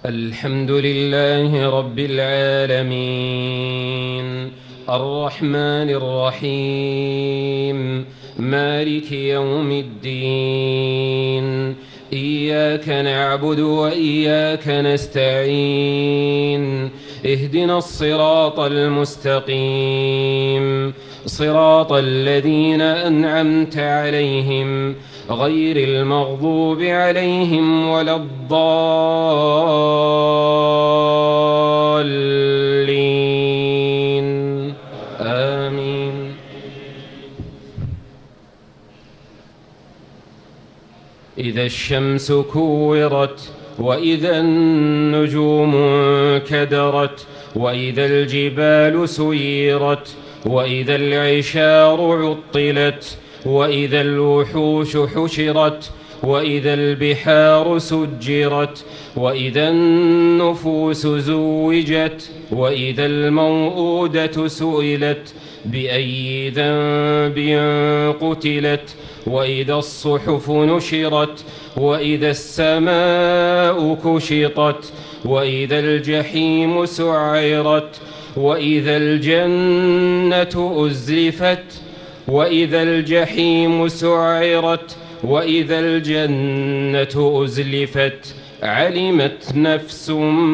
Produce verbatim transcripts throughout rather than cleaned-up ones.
الحمد لله رب العالمين، الرحمن الرحيم، مالك يوم الدين. إياك نعبد وإياك نستعين، اهدنا الصراط المستقيم، صراط الذين أنعمت عليهم غير المغضوب عليهم ولا الضالين. آمين. إذا الشمس كورت، وإذا النجوم انكدرت، وإذا الجبال سيرت، وإذا العشار عطلت، وإذا الوحوش حشرت، وإذا البحار سجرت، وإذا النفوس زوجت، وإذا الموءودة سئلت بأي ذنب قتلت، وإذا الصحف نشرت، وإذا السماء كشطت، وإذا الجحيم سعرت، وإذا الجنة أزلفت، وإذا الجحيم سعرت، وإذا الجنة أزلفت. علمت نفس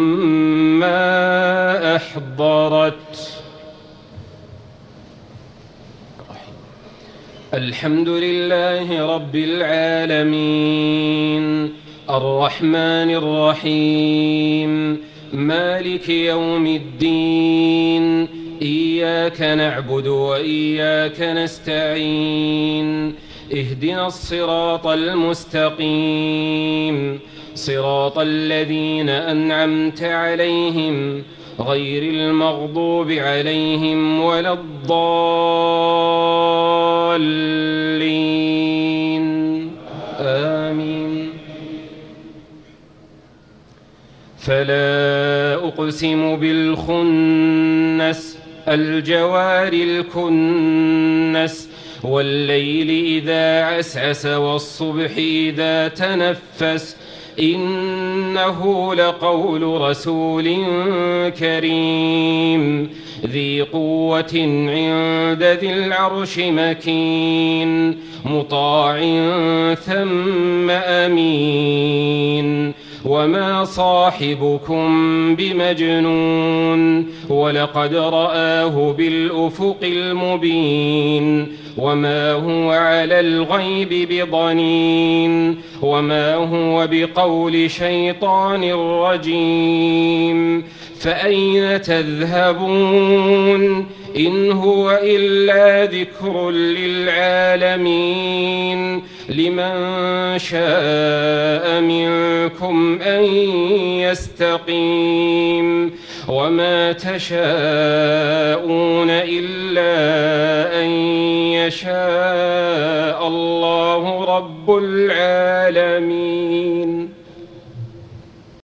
ما أحضرت. الحمد لله رب العالمين، الرحمن الرحيم، مالك يوم الدين. إياك نعبد وإياك نستعين، اهدنا الصراط المستقيم، صراط الذين أنعمت عليهم غير المغضوب عليهم ولا الضالين. آمين. فلا أقسم بالخنس، الجوار الكنس، والليل إذا عسعس، والصبح إذا تنفس، إنه لقول رسول كريم ذي قوة عند ذي العرش مكين، مطاع ثم أمين. وما صاحبكم بمجنون، ولقد رآه بالأفق المبين. وما هو على الغيب بضنين، وما هو بقول شيطان رجيم. فأين تذهبون؟ إن هو إلا ذكر للعالمين، لمن شاء منكم أن يستقيم. وما تشاءون إلا أن يشاء الله رب العالمين.